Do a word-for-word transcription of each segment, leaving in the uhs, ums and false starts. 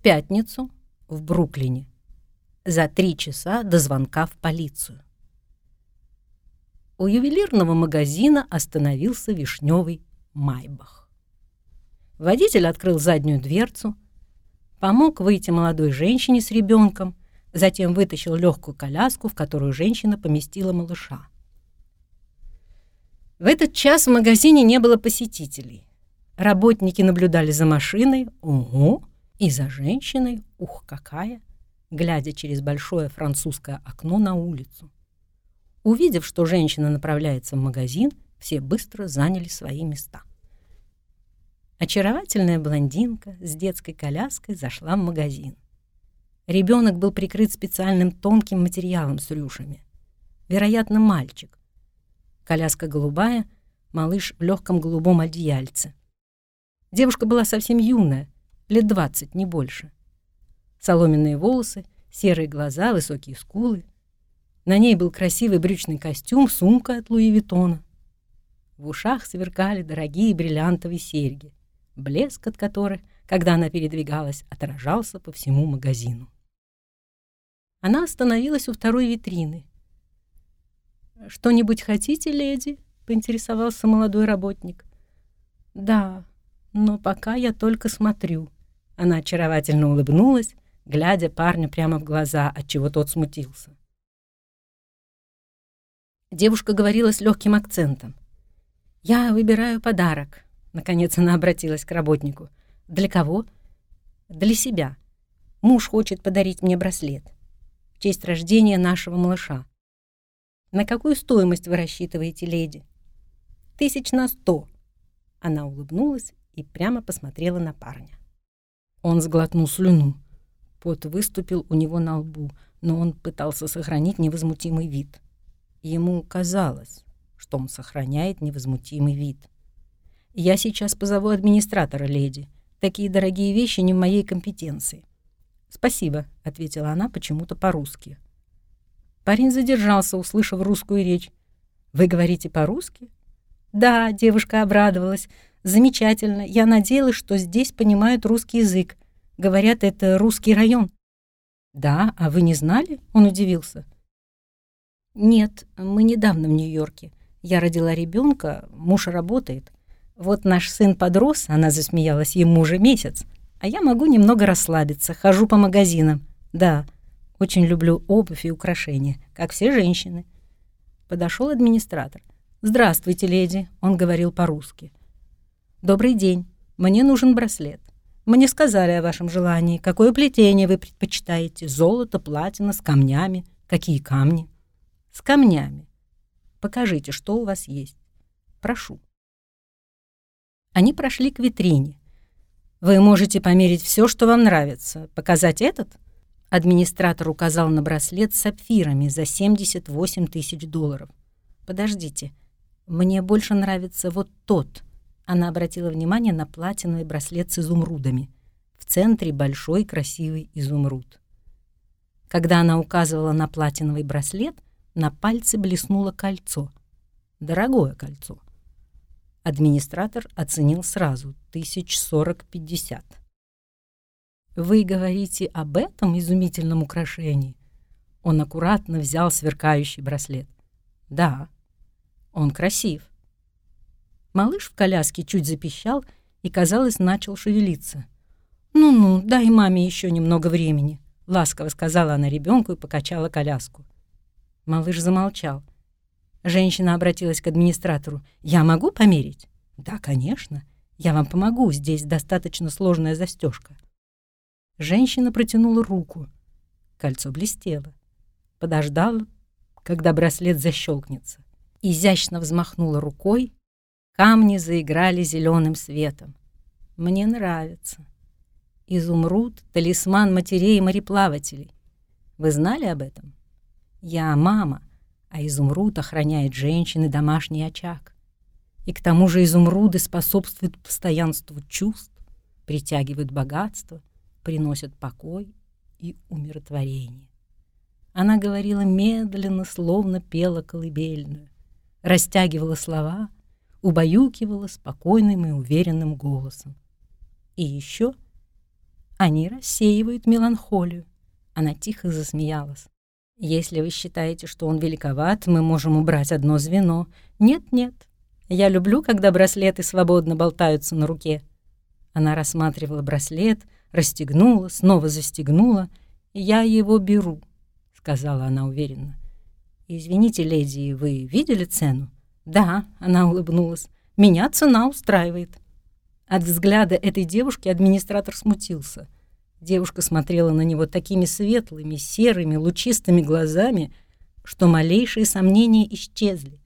пятницу в Бруклине за три часа до звонка в полицию. У ювелирного магазина остановился вишневый Майбах. Водитель открыл заднюю дверцу, помог выйти молодой женщине с ребенком, затем вытащил легкую коляску, в которую женщина поместила малыша. В этот час в магазине не было посетителей. Работники наблюдали за машиной, ого, и за женщиной, ух, какая, глядя через большое французское окно на улицу. Увидев, что женщина направляется в магазин, все быстро заняли свои места. Очаровательная блондинка с детской коляской зашла в магазин. Ребенок был прикрыт специальным тонким материалом с рюшами. Вероятно, мальчик. Коляска голубая, малыш в легком голубом одеяльце. Девушка была совсем юная, лет двадцать, не больше. Соломенные волосы, серые глаза, высокие скулы. На ней был красивый брючный костюм, сумка от Луи Виттона. В ушах сверкали дорогие бриллиантовые серьги, блеск от которых, когда она передвигалась, отражался по всему магазину. Она остановилась у второй витрины. «Что-нибудь хотите, леди?» — поинтересовался молодой работник. «Да, но пока я только смотрю». Она очаровательно улыбнулась, глядя парню прямо в глаза, отчего тот смутился. Девушка говорила с легким акцентом. «Я выбираю подарок», — наконец она обратилась к работнику. «Для кого?» «Для себя. Муж хочет подарить мне браслет в честь рождения нашего малыша». «На какую стоимость вы рассчитываете, леди?» «Тысяч на сто». Она улыбнулась и прямо посмотрела на парня. Он сглотнул слюну. Пот выступил у него на лбу, но он пытался сохранить невозмутимый вид. Ему казалось, что он сохраняет невозмутимый вид. «Я сейчас позову администратора, леди. Такие дорогие вещи не в моей компетенции». «Спасибо», — ответила она почему-то по-русски. Парень задержался, услышав русскую речь. «Вы говорите по-русски?» «Да», — девушка обрадовалась. «Замечательно. Я надеялась, что здесь понимают русский язык. Говорят, это русский район». «Да, а вы не знали?» — он удивился. «Нет, мы недавно в Нью-Йорке. Я родила ребенка, муж работает. Вот наш сын подрос», — она засмеялась, — «ему уже месяц. А я могу немного расслабиться, хожу по магазинам. Да, очень люблю обувь и украшения, как все женщины». Подошел администратор. «Здравствуйте, леди», — он говорил по-русски. «Добрый день. Мне нужен браслет. Мне сказали о вашем желании. Какое плетение вы предпочитаете? Золото, платина, с камнями? Какие камни?» «С камнями. Покажите, что у вас есть. Прошу». Они прошли к витрине. «Вы можете померить все, что вам нравится. Показать этот?» Администратор указал на браслет с сапфирами за семьдесят восемь тысяч долларов. «Подождите, мне больше нравится вот тот». Она обратила внимание на платиновый браслет с изумрудами. В центре большой красивый изумруд. Когда она указывала на платиновый браслет, на пальце блеснуло кольцо. Дорогое кольцо. Администратор оценил сразу тысяч сорок-пятьдесят. «Вы говорите об этом изумительном украшении?» Он аккуратно взял сверкающий браслет. «Да, он красив». Малыш в коляске чуть запищал и, казалось, начал шевелиться. «Ну-ну, дай маме еще немного времени», — ласково сказала она ребенку и покачала коляску. Малыш замолчал. Женщина обратилась к администратору. «Я могу померить?» «Да, конечно. Я вам помогу. Здесь достаточно сложная застежка». Женщина протянула руку. Кольцо блестело. Подождала, когда браслет защелкнется. Изящно взмахнула рукой. Камни заиграли зеленым светом. «Мне нравится. Изумруд — талисман матерей и мореплавателей. Вы знали об этом? Я мама, а изумруд охраняет женщин и домашний очаг. И к тому же изумруды способствуют постоянству чувств, притягивают богатство, приносят покой и умиротворение». Она говорила медленно, словно пела колыбельную, растягивала слова, убаюкивала спокойным и уверенным голосом. И еще Они рассеивают меланхолию». Она тихо засмеялась. «Если вы считаете, что он великоват, мы можем убрать одно звено. Нет-нет, я люблю, когда браслеты свободно болтаются на руке». Она рассматривала браслет, расстегнула, снова застегнула. «Я его беру», — сказала она уверенно. «Извините, леди, вы видели цену?» «Да», — она улыбнулась, — «меня цена устраивает». От взгляда этой девушки администратор смутился. Девушка смотрела на него такими светлыми, серыми, лучистыми глазами, что малейшие сомнения исчезли.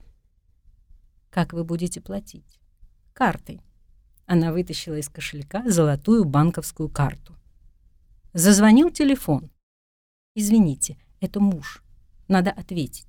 «Как вы будете платить?» «Картой». Она вытащила из кошелька золотую банковскую карту. Зазвонил телефон. «Извините, это муж. Надо ответить».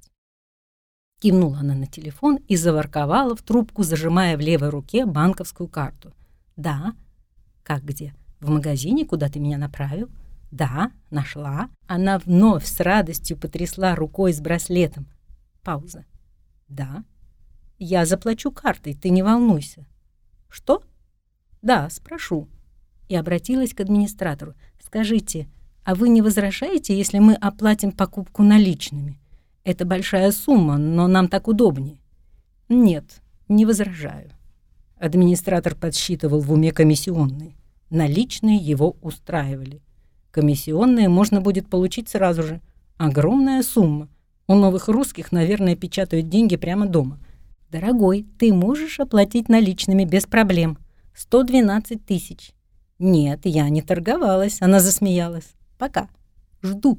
Кивнула она на телефон и заворковала в трубку, зажимая в левой руке банковскую карту. «Да». «Как где? В магазине, куда ты меня направил?» «Да, нашла». Она вновь с радостью потрясла рукой с браслетом. Пауза. «Да». «Я заплачу картой, ты не волнуйся». «Что?» «Да, спрошу». И обратилась к администратору. «Скажите, а вы не возражаете, если мы оплатим покупку наличными? Это большая сумма, но нам так удобнее». «Нет, не возражаю». Администратор подсчитывал в уме комиссионные. Наличные его устраивали. Комиссионные можно будет получить сразу же. Огромная сумма. У новых русских, наверное, печатают деньги прямо дома. «Дорогой, ты можешь оплатить наличными без проблем. сто двенадцать тысяч». «Нет, я не торговалась», — она засмеялась. «Пока. Жду».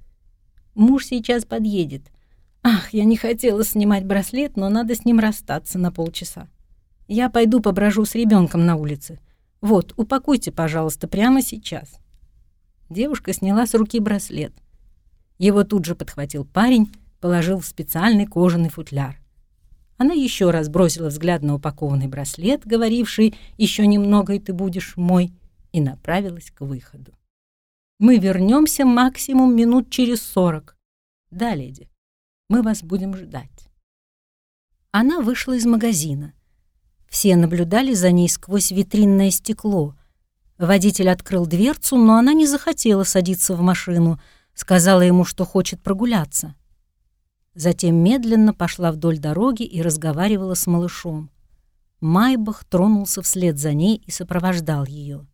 «Муж сейчас подъедет. Ах, я не хотела снимать браслет, но надо с ним расстаться на полчаса. Я пойду поброжу с ребенком на улице. Вот, упакуйте, пожалуйста, прямо сейчас». Девушка сняла с руки браслет. Его тут же подхватил парень, положил в специальный кожаный футляр. Она еще раз бросила взгляд на упакованный браслет, говоривший «еще немного, и ты будешь мой», и направилась к выходу. «Мы вернемся максимум минут через сорок. Да, леди, мы вас будем ждать». Она вышла из магазина. Все наблюдали за ней сквозь витринное стекло. Водитель открыл дверцу, но она не захотела садиться в машину, сказала ему, что хочет прогуляться. Затем медленно пошла вдоль дороги и разговаривала с малышом. Майбах тронулся вслед за ней и сопровождал ее.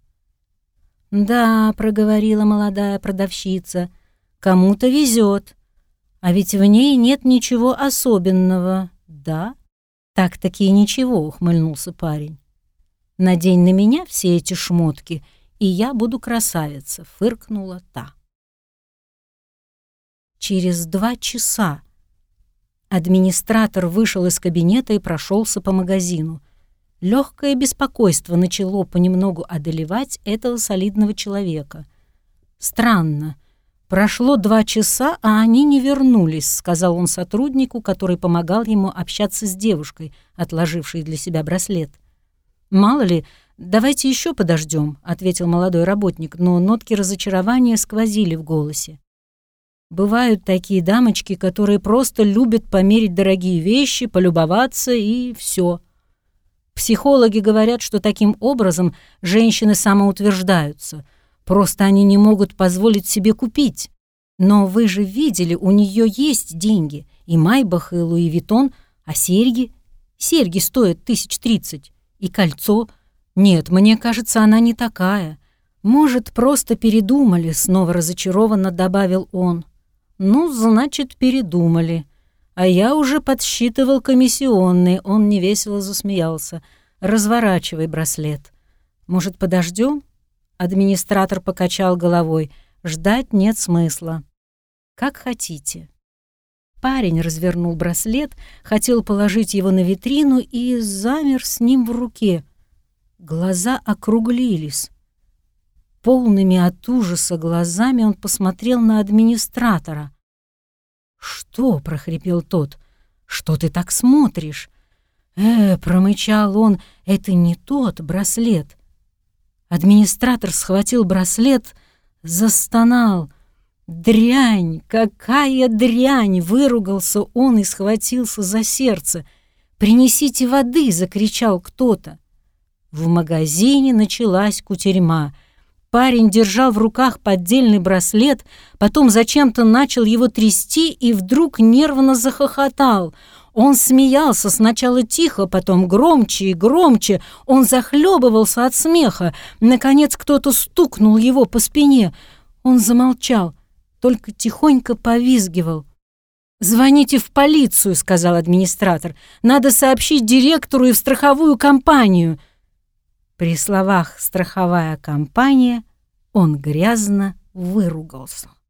«Да», — проговорила молодая продавщица, — «кому-то везет. А ведь в ней нет ничего особенного, да?» «Так-таки ничего», — ухмыльнулся парень. «Надень на меня все эти шмотки, и я буду красавица», — фыркнула та. Через два часа администратор вышел из кабинета и прошелся по магазину. Легкое беспокойство начало понемногу одолевать этого солидного человека. «Странно. Прошло два часа, а они не вернулись», — сказал он сотруднику, который помогал ему общаться с девушкой, отложившей для себя браслет. «Мало ли, давайте еще подождем», — ответил молодой работник, но нотки разочарования сквозили в голосе. «Бывают такие дамочки, которые просто любят померить дорогие вещи, полюбоваться и все. Психологи говорят, что таким образом женщины самоутверждаются. Просто они не могут позволить себе купить. Но вы же видели, у нее есть деньги, и Майбах, и Луи Виттон, а серьги? Серьги стоят тысяч тридцать. И кольцо? Нет, мне кажется, она не такая. Может, просто передумали», — снова разочарованно добавил он. «Ну, значит, передумали. А я уже подсчитывал комиссионные», — он невесело засмеялся. «Разворачивай браслет. Может, подождем?» Администратор покачал головой. «Ждать нет смысла». «Как хотите». Парень развернул браслет, хотел положить его на витрину и замер с ним в руке. Глаза округлились. Полными от ужаса глазами он посмотрел на администратора. «Что?» — прохрипел тот. «Что ты так смотришь?» «Э, — промычал он, — это не тот браслет». Администратор схватил браслет, застонал. «Дрянь! Какая дрянь!» — выругался он и схватился за сердце. «Принесите воды!» — закричал кто-то. В магазине началась кутерьма. Парень держал в руках поддельный браслет, потом зачем-то начал его трясти и вдруг нервно захохотал. Он смеялся сначала тихо, потом громче и громче. Он захлебывался от смеха. Наконец кто-то стукнул его по спине. Он замолчал, только тихонько повизгивал. «Звоните в полицию», — сказал администратор. «Надо сообщить директору и в страховую компанию». При словах «страховая компания» он грязно выругался.